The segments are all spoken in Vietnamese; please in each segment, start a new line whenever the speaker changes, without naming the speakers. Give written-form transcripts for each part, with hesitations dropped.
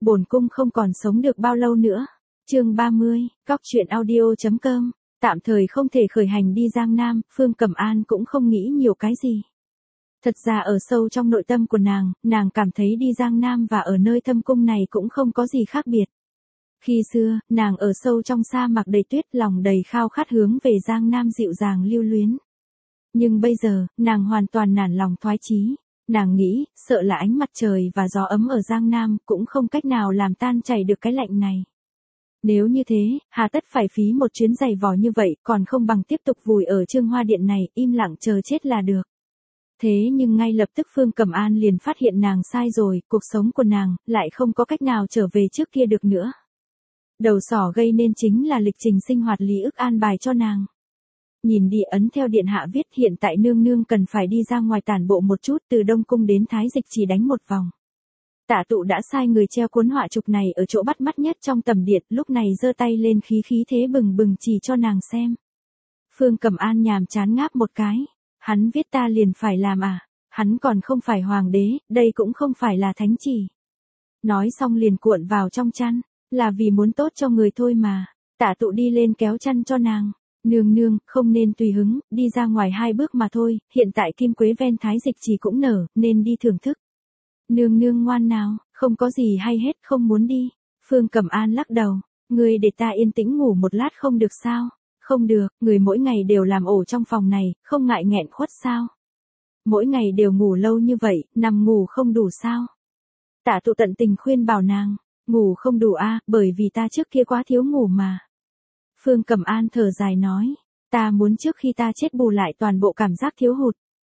Bổn cung không còn sống được bao lâu nữa. Chương 30, Cóc truyện audio.com. Tạm thời không thể khởi hành đi Giang Nam, Phương Cẩm An cũng không nghĩ nhiều cái gì. Thật ra ở sâu trong nội tâm của nàng cảm thấy đi Giang Nam và ở nơi thâm cung này cũng không có gì khác biệt. Khi xưa, nàng ở sâu trong sa mạc đầy tuyết, lòng đầy khao khát hướng về Giang Nam dịu dàng lưu luyến. Nhưng bây giờ, nàng hoàn toàn nản lòng thoái chí. Nàng nghĩ, sợ là ánh mặt trời và gió ấm ở Giang Nam cũng không cách nào làm tan chảy được cái lạnh này. Nếu như thế, hà tất phải phí một chuyến giày vò như vậy, còn không bằng tiếp tục vùi ở Trương Hoa Điện này, im lặng chờ chết là được. Thế nhưng ngay lập tức Phương Cẩm An liền phát hiện nàng sai rồi, cuộc sống của nàng lại không có cách nào trở về trước kia được nữa. Đầu sỏ gây nên chính là lịch trình sinh hoạt Lý Ức an bài cho nàng. Nhìn đi ấn theo điện hạ viết, hiện tại nương nương cần phải đi ra ngoài tản bộ một chút, từ Đông Cung đến Thái Dịch chỉ đánh một vòng. Tả Tụ đã sai người treo cuốn họa chụp này ở chỗ bắt mắt nhất trong tầm điện, lúc này giơ tay lên khí thế bừng bừng chỉ cho nàng xem. Phương Cẩm An nhàm chán ngáp một cái, hắn viết ta liền phải làm à, hắn còn không phải hoàng đế, đây cũng không phải là thánh chỉ. Nói xong liền cuộn vào trong chăn, là vì muốn tốt cho người thôi mà. Tả Tụ đi lên kéo chăn cho nàng. Nương nương, không nên tùy hứng, đi ra ngoài 2 bước mà thôi, hiện tại kim quế ven Thái Dịch chỉ cũng nở, nên đi thưởng thức. Nương nương ngoan nào, không có gì hay hết, không muốn đi. Phương Cẩm An lắc đầu, người để ta yên tĩnh ngủ một lát không được sao? Không được, người mỗi ngày đều làm ổ trong phòng này, không ngại nghẹn khuất sao? Mỗi ngày đều ngủ lâu như vậy, nằm ngủ không đủ sao? Tả Tụ tận tình khuyên bảo nàng, ngủ không đủ a, bởi vì ta trước kia quá thiếu ngủ mà. Phương Cẩm An thở dài nói, ta muốn trước khi ta chết bù lại toàn bộ cảm giác thiếu hụt.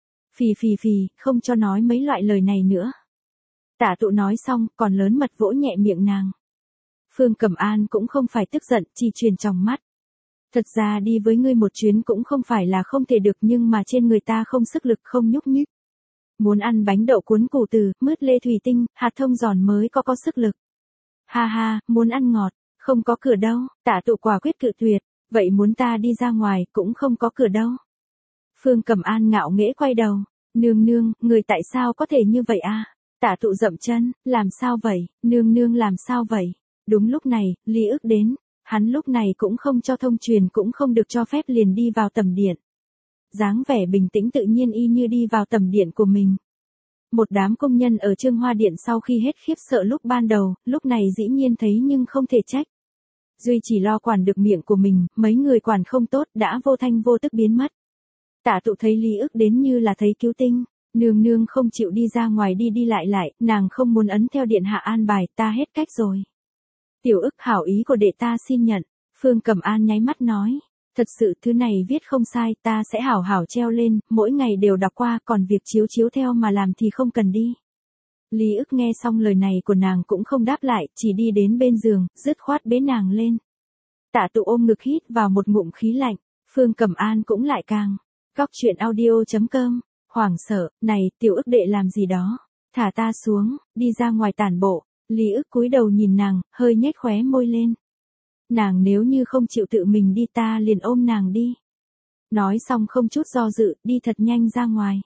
Phì, không cho nói mấy loại lời này nữa. Tả Tụ nói xong, còn lớn mật vỗ nhẹ miệng nàng. Phương Cẩm An cũng không phải tức giận, chỉ chuyền trong mắt. Thật ra đi với ngươi một chuyến cũng không phải là không thể được, nhưng mà trên người ta không sức lực, không nhúc nhích. Muốn ăn bánh đậu cuốn củ từ, mứt lê thủy tinh, hạt thông giòn mới có sức lực. Ha, muốn ăn ngọt, không có cửa đâu. Tả Tụ quả quyết cự tuyệt, vậy muốn ta đi ra ngoài cũng không có cửa đâu. Phương Cẩm An ngạo nghễ quay đầu, nương, người tại sao có thể như vậy à? Tả Tụ dậm chân, làm sao vậy, nương làm sao vậy? Đúng lúc này, Lý Ức đến, hắn lúc này cũng không cho thông truyền, cũng không được cho phép, liền đi vào tầm điện. Dáng vẻ bình tĩnh tự nhiên y như đi vào tầm điện của mình. Một đám công nhân ở Trương Hoa Điện sau khi hết khiếp sợ lúc ban đầu, lúc này dĩ nhiên thấy nhưng không thể trách. Duy chỉ lo quản được miệng của mình, mấy người quản không tốt đã vô thanh vô tức biến mất. Tả Tụ thấy Lý Ức đến như là thấy cứu tinh, nương không chịu đi ra ngoài, đi lại, nàng không muốn ấn theo điện hạ an bài, ta hết cách rồi. Tiểu Ức, hảo ý của đệ ta xin nhận. Phương Cẩm An nháy mắt nói, thật sự thứ này viết không sai, ta sẽ hảo hảo treo lên, mỗi ngày đều đọc qua, còn việc chiếu theo mà làm thì không cần đi. Lý Ức nghe xong lời này của nàng cũng không đáp lại, chỉ đi đến bên giường, dứt khoát bế nàng lên. Tả Tụ ôm ngực hít vào một ngụm khí lạnh, Phương Cẩm An cũng lại càng. Cóc truyện audio.com, hoảng sợ, này, Tiểu Ức đệ làm gì đó, thả ta xuống, đi ra ngoài tản bộ. Lý Ức cúi đầu nhìn nàng, hơi nhếch khóe môi lên. Nàng nếu như không chịu tự mình đi, ta liền ôm nàng đi. Nói xong không chút do dự, đi thật nhanh ra ngoài.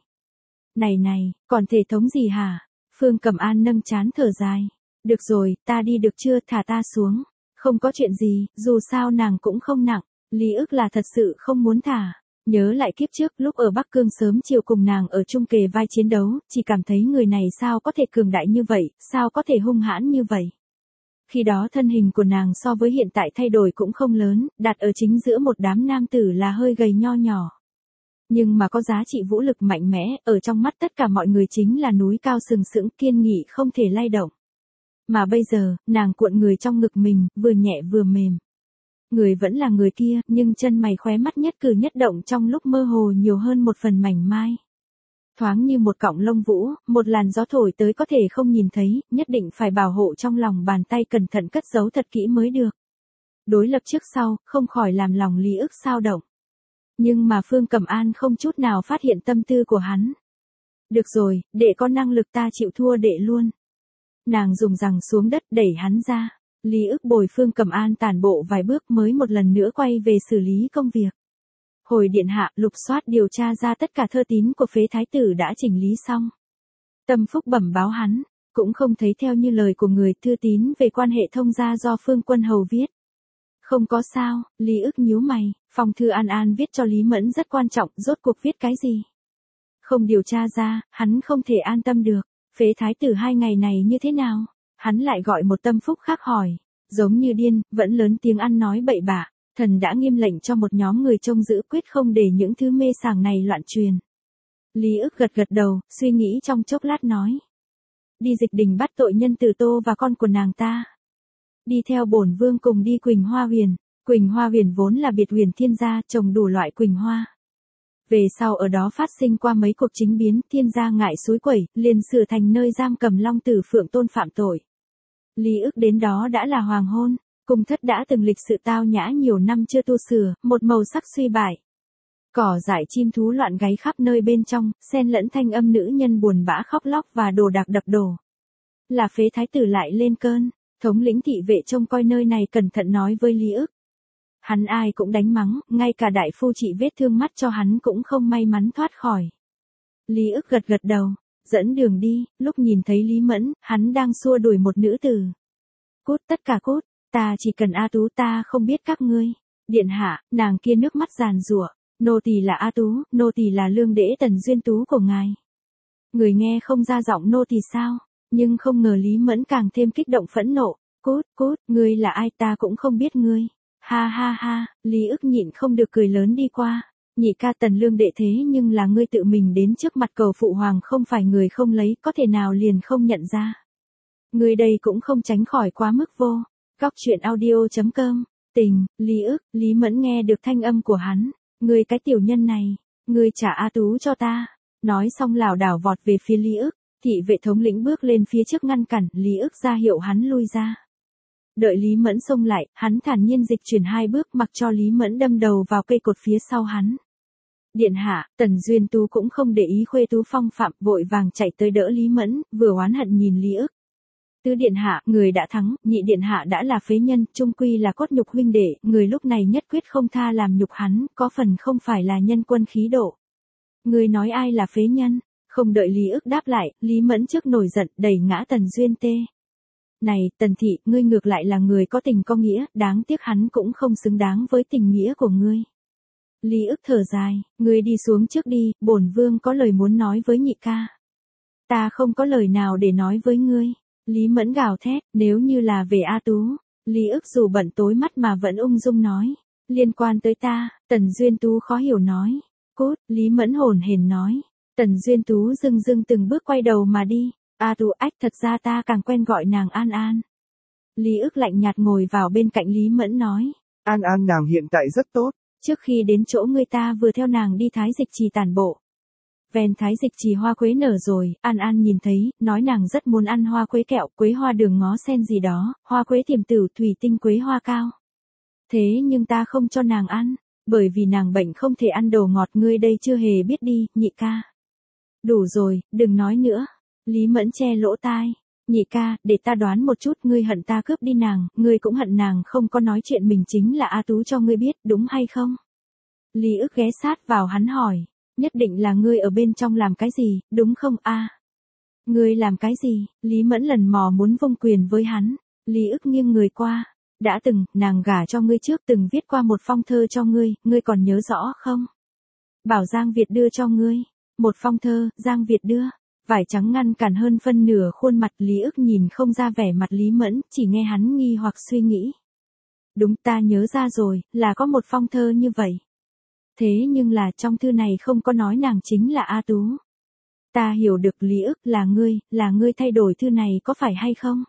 Này, còn thể thống gì hả? Phương Cẩm An nâng trán thở dài. Được rồi, ta đi được chưa, thả ta xuống. Không có chuyện gì, dù sao nàng cũng không nặng. Lý Ức là thật sự không muốn thả. Nhớ lại kiếp trước, lúc ở Bắc Cương sớm chiều cùng nàng ở chung kề vai chiến đấu, chỉ cảm thấy người này sao có thể cường đại như vậy, sao có thể hung hãn như vậy. Khi đó thân hình của nàng so với hiện tại thay đổi cũng không lớn, đặt ở chính giữa một đám nam tử là hơi gầy nho nhỏ. Nhưng mà có giá trị vũ lực mạnh mẽ, ở trong mắt tất cả mọi người chính là núi cao sừng sững, kiên nghị không thể lay động. Mà bây giờ, nàng cuộn người trong ngực mình, vừa nhẹ vừa mềm. Người vẫn là người kia, nhưng chân mày khóe mắt nhất cử nhất động trong lúc mơ hồ nhiều hơn một phần mảnh mai. Thoáng như một cọng lông vũ, một làn gió thổi tới có thể không nhìn thấy, nhất định phải bảo hộ trong lòng bàn tay, cẩn thận cất giấu thật kỹ mới được. Đối lập trước sau, không khỏi làm lòng Lý Ức xao động. Nhưng mà Phương Cẩm An không chút nào phát hiện tâm tư của hắn. Được rồi, đệ có năng lực, ta chịu thua đệ luôn. Nàng dùng giằng xuống đất đẩy hắn ra. Lý Ức bồi Phương Cẩm An tản bộ vài bước mới một lần nữa quay về xử lý công việc. Hồi điện hạ, lục soát điều tra ra tất cả thơ tín của phế thái tử đã chỉnh lý xong. Tâm Phúc bẩm báo hắn, Cũng không thấy theo như lời của người thư tín về quan hệ thông gia do Phương Quân Hầu viết. Không có sao, Lý ức nhíu mày, phong thư An An viết cho Lý Mẫn rất quan trọng, rốt cuộc viết cái gì? Không điều tra ra, hắn không thể an tâm được. Phế thái tử 2 ngày này như thế nào? Hắn lại gọi một tâm phúc khác hỏi. Giống như điên, vẫn lớn tiếng ăn nói bậy bạ. Thần đã nghiêm lệnh cho một nhóm người trông giữ quyết không để những thứ mê sảng này loạn truyền. Lý ức gật gật đầu, suy nghĩ trong chốc lát nói. Đi Dịch Đình bắt tội nhân Từ Tô và con của nàng ta. Đi theo bổn vương cùng đi Quỳnh Hoa Huyền. Quỳnh Hoa Huyền vốn là biệt huyền thiên gia, trồng đủ loại quỳnh hoa. Về sau ở đó phát sinh qua mấy cuộc chính biến, thiên gia ngại suối quẩy, liền sửa thành nơi giam cầm Long Tử Phượng Tôn phạm tội. Lý ức đến đó đã là hoàng hôn, cung thất đã từng lịch sự tao nhã nhiều năm chưa tu sửa, một màu sắc suy bại. Cỏ dại chim thú loạn gáy khắp nơi bên trong, xen lẫn thanh âm nữ nhân buồn bã khóc lóc và đồ đạc đập đổ. Là phế thái tử lại lên cơn, thống lĩnh thị vệ trông coi nơi này cẩn thận nói với Lý ức. Hắn ai cũng đánh mắng, ngay cả đại phu trị vết thương mắt cho hắn cũng không may mắn thoát khỏi. Lý ức gật gật đầu, dẫn đường đi, lúc nhìn thấy Lý Mẫn, hắn đang xua đuổi một nữ tử. Cút tất cả cút, ta chỉ cần A Tú, ta không biết các ngươi. Điện hạ, nàng kia nước mắt giàn giụa, nô tỳ là A Tú, nô tỳ là lương đễ Tần Duyên Tú của ngài. Người nghe không ra giọng nô tỳ sao, nhưng không ngờ Lý Mẫn càng thêm kích động phẫn nộ. Cút, cút, ngươi là ai, ta cũng không biết ngươi. Ha ha ha, Lý ức nhịn không được cười lớn đi qua. Nhị ca Tần lương đệ thế nhưng là ngươi tự mình đến trước mặt cầu phụ hoàng, không phải người không lấy, có thể nào liền không nhận ra. Ngươi đây cũng không tránh khỏi quá mức vô. Góc truyện audio.com, tình, Lý ức, Lý Mẫn nghe được thanh âm của hắn. Ngươi cái tiểu nhân này, ngươi trả A Tú cho ta. Nói xong lảo đảo vọt về phía Lý ức, thị vệ thống lĩnh bước lên phía trước ngăn cản, Lý ức ra hiệu hắn lui ra. Đợi Lý Mẫn xông lại, hắn thản nhiên dịch chuyển 2 bước mặc cho Lý Mẫn đâm đầu vào cây cột phía sau hắn. Điện hạ, Tần Duyên Tú cũng không để ý khuê tú phong phạm, vội vàng chạy tới đỡ Lý Mẫn, vừa oán hận nhìn Lý ức. Tứ điện hạ, người đã thắng, nhị điện hạ đã là phế nhân, chung quy là cốt nhục huynh đệ, người lúc này nhất quyết không tha làm nhục hắn, có phần không phải là nhân quân khí độ. Người nói ai là phế nhân? Không đợi Lý ức đáp lại, Lý Mẫn trước nổi giận, đẩy ngã Tần Duyên Tê. Này, Tần thị, ngươi ngược lại là người có tình có nghĩa, đáng tiếc hắn cũng không xứng đáng với tình nghĩa của ngươi. Lý ức thở dài, ngươi đi xuống trước đi, bổn vương có lời muốn nói với nhị ca. Ta không có lời nào để nói với ngươi. Lý Mẫn gào thét, nếu như là về A Tú. Lý ức dù bận tối mắt mà vẫn ung dung nói. Liên quan tới ta, Tần Duyên Tú khó hiểu nói. Cút, Lý Mẫn hồn hển nói. Tần Duyên Tú dưng dưng từng bước quay đầu mà đi. A Tú ách, thật ra ta càng quen gọi nàng An An. Lý ức lạnh nhạt ngồi vào bên cạnh Lý Mẫn nói.
An An nàng hiện tại rất tốt.
Trước khi đến chỗ người ta vừa theo nàng đi Thái Dịch Trì tản bộ. Ven Thái Dịch Trì hoa quế nở rồi, An An nhìn thấy, nói nàng rất muốn ăn hoa quế kẹo, quế hoa đường ngó sen gì đó, hoa quế tiềm tử, thủy tinh quế hoa cao. Thế nhưng ta không cho nàng ăn, bởi vì nàng bệnh không thể ăn đồ ngọt, ngươi đây chưa hề biết đi, nhị ca. Đủ rồi, đừng nói nữa. Lý Mẫn che lỗ tai. Nhị ca, để ta đoán một chút, ngươi hận ta cướp đi nàng, ngươi cũng hận nàng không có nói chuyện mình chính là A Tú cho ngươi biết, đúng hay không? Lý ức ghé sát vào hắn hỏi. Nhất định là ngươi ở bên trong làm cái gì, đúng không a? Ngươi làm cái gì? Lý Mẫn lần mò muốn vung quyền với hắn. Lý ức nghiêng người qua. Đã từng, nàng gả cho ngươi trước từng viết qua một phong thơ cho ngươi còn nhớ rõ không? Bảo Giang Việt đưa cho ngươi. Một phong thơ, Giang Việt đưa. Vải trắng ngăn cản hơn phân nửa khuôn mặt, Lý ức nhìn không ra vẻ mặt Lý Mẫn, chỉ nghe hắn nghi hoặc suy nghĩ. Đúng, ta nhớ ra rồi, là có một phong thơ như vậy. Thế nhưng là trong thư này không có nói nàng chính là A Tú. Ta hiểu được, Lý ức, là ngươi thay đổi thư này có phải hay không?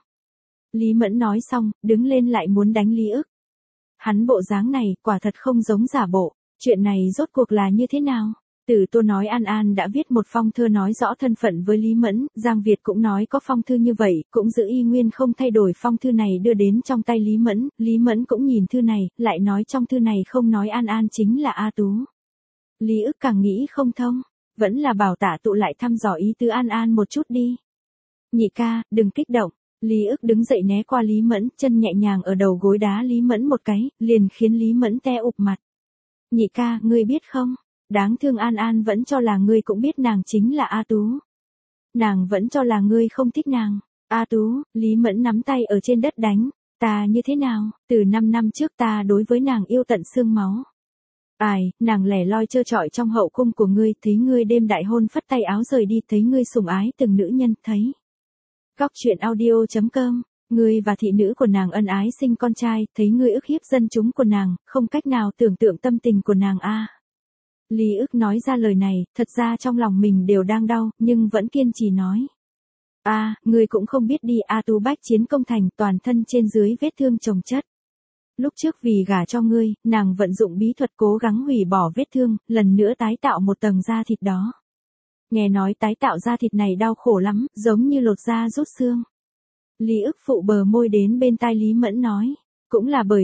Lý Mẫn nói xong, đứng lên lại muốn đánh Lý ức. Hắn bộ dáng này, quả thật không giống giả bộ, chuyện này rốt cuộc là như thế nào? Từ Tô nói An An đã viết một phong thư nói rõ thân phận với Lý Mẫn, Giang Việt cũng nói có phong thư như vậy, cũng giữ y nguyên không thay đổi phong thư này đưa đến trong tay Lý Mẫn cũng nhìn thư này, lại nói trong thư này không nói An An chính là A Tú. Lý ức càng nghĩ không thông, vẫn là bảo Tả Tụ lại thăm dò ý tứ An An một chút đi. Nhị ca, đừng kích động. Lý ức đứng dậy né qua Lý Mẫn, chân nhẹ nhàng ở đầu gối đá Lý Mẫn một cái, liền khiến Lý Mẫn te ụp mặt. Nhị ca, ngươi biết không? Đáng thương An An vẫn cho là ngươi cũng biết nàng chính là A Tú. Nàng vẫn cho là ngươi không thích nàng. A Tú, Lý Mẫn nắm tay ở trên đất đánh. Ta như thế nào, từ 5 năm trước ta đối với nàng yêu tận xương máu. Ai, nàng lẻ loi trơ trọi trong hậu cung của ngươi, thấy ngươi đêm đại hôn phất tay áo rời đi, thấy ngươi sủng ái từng nữ nhân, thấy. Góc truyện audio.com, ngươi và thị nữ của nàng ân ái sinh con trai, thấy ngươi ức hiếp dân chúng của nàng, không cách nào tưởng tượng tâm tình của nàng a. Lý ức nói ra lời này, thật ra trong lòng mình đều đang đau, nhưng vẫn kiên trì nói. Ngươi cũng không biết đi, A Tú bách chiến công thành, toàn thân trên dưới vết thương chồng chất. Lúc trước vì gả cho ngươi, nàng vận dụng bí thuật cố gắng hủy bỏ vết thương, lần nữa tái tạo một tầng da thịt đó. Nghe nói tái tạo da thịt này đau khổ lắm, giống như lột da rút xương. Lý ức phụ bờ môi đến bên tai Lý Mẫn nói, cũng là bởi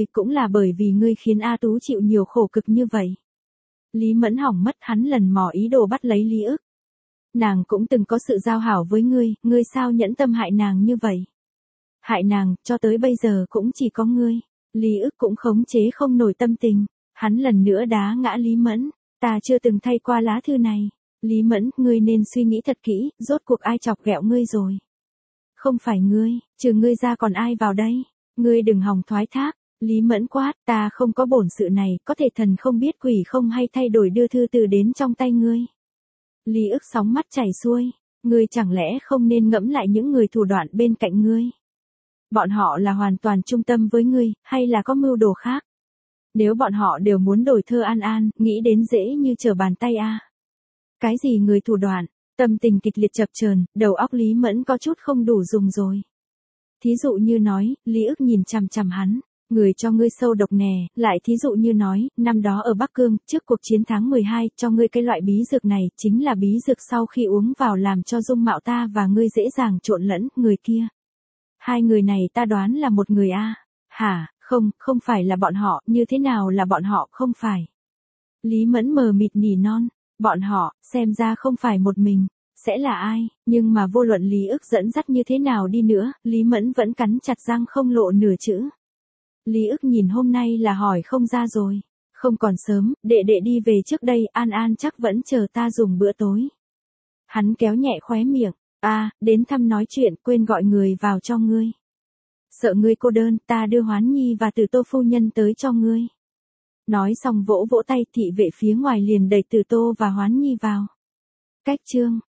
vì ngươi khiến A Tú chịu nhiều khổ cực như vậy. Lý Mẫn hỏng mất, hắn lần mò ý đồ bắt lấy Lý ức. Nàng cũng từng có sự giao hảo với ngươi sao nhẫn tâm hại nàng như vậy? Hại nàng, cho tới bây giờ cũng chỉ có ngươi. Lý ức cũng khống chế không nổi tâm tình. Hắn lần nữa đá ngã Lý Mẫn. Ta chưa từng thay qua lá thư này. Lý Mẫn, ngươi nên suy nghĩ thật kỹ, rốt cuộc ai chọc ghẹo ngươi rồi. Không phải ngươi, trừ ngươi ra còn ai vào đây? Ngươi đừng hòng thoái thác. Lý Mẫn quát, ta không có bổn sự này, có thể thần không biết quỷ không hay thay đổi đưa thư từ đến trong tay ngươi. Lý ức sóng mắt chảy xuôi, ngươi chẳng lẽ không nên ngẫm lại những người thủ đoạn bên cạnh ngươi? Bọn họ là hoàn toàn trung tâm với ngươi, hay là có mưu đồ khác? Nếu bọn họ đều muốn đổi Thơ An An, nghĩ đến dễ như trở bàn tay a. Cái gì người thủ đoạn? Tâm tình kịch liệt chập chờn, đầu óc Lý Mẫn có chút không đủ dùng rồi. Thí dụ như nói, Lý ức nhìn chằm chằm hắn. Người cho ngươi sâu độc nè, lại thí dụ như nói, năm đó ở Bắc Cương, trước cuộc chiến tháng 12, cho ngươi cái loại bí dược này, chính là bí dược sau khi uống vào làm cho dung mạo ta và ngươi dễ dàng trộn lẫn, người kia. Hai người này ta đoán là một người a. Hả, không phải là bọn họ, như thế nào là bọn họ, không phải. Lý Mẫn mờ mịt nỉ non, bọn họ, xem ra không phải một mình, sẽ là ai, nhưng mà vô luận Lý ức dẫn dắt như thế nào đi nữa, Lý Mẫn vẫn cắn chặt răng không lộ nửa chữ. Lý ức nhìn hôm nay là hỏi không ra rồi. Không còn sớm, đệ đi về trước đây, An An chắc vẫn chờ ta dùng bữa tối. Hắn kéo nhẹ khóe miệng. Đến thăm nói chuyện, quên gọi người vào cho ngươi. Sợ ngươi cô đơn, ta đưa Hoán Nhi và Từ Tô phu nhân tới cho ngươi. Nói xong vỗ vỗ tay, thị vệ phía ngoài liền đẩy Từ Tô và Hoán Nhi vào. Cách chương.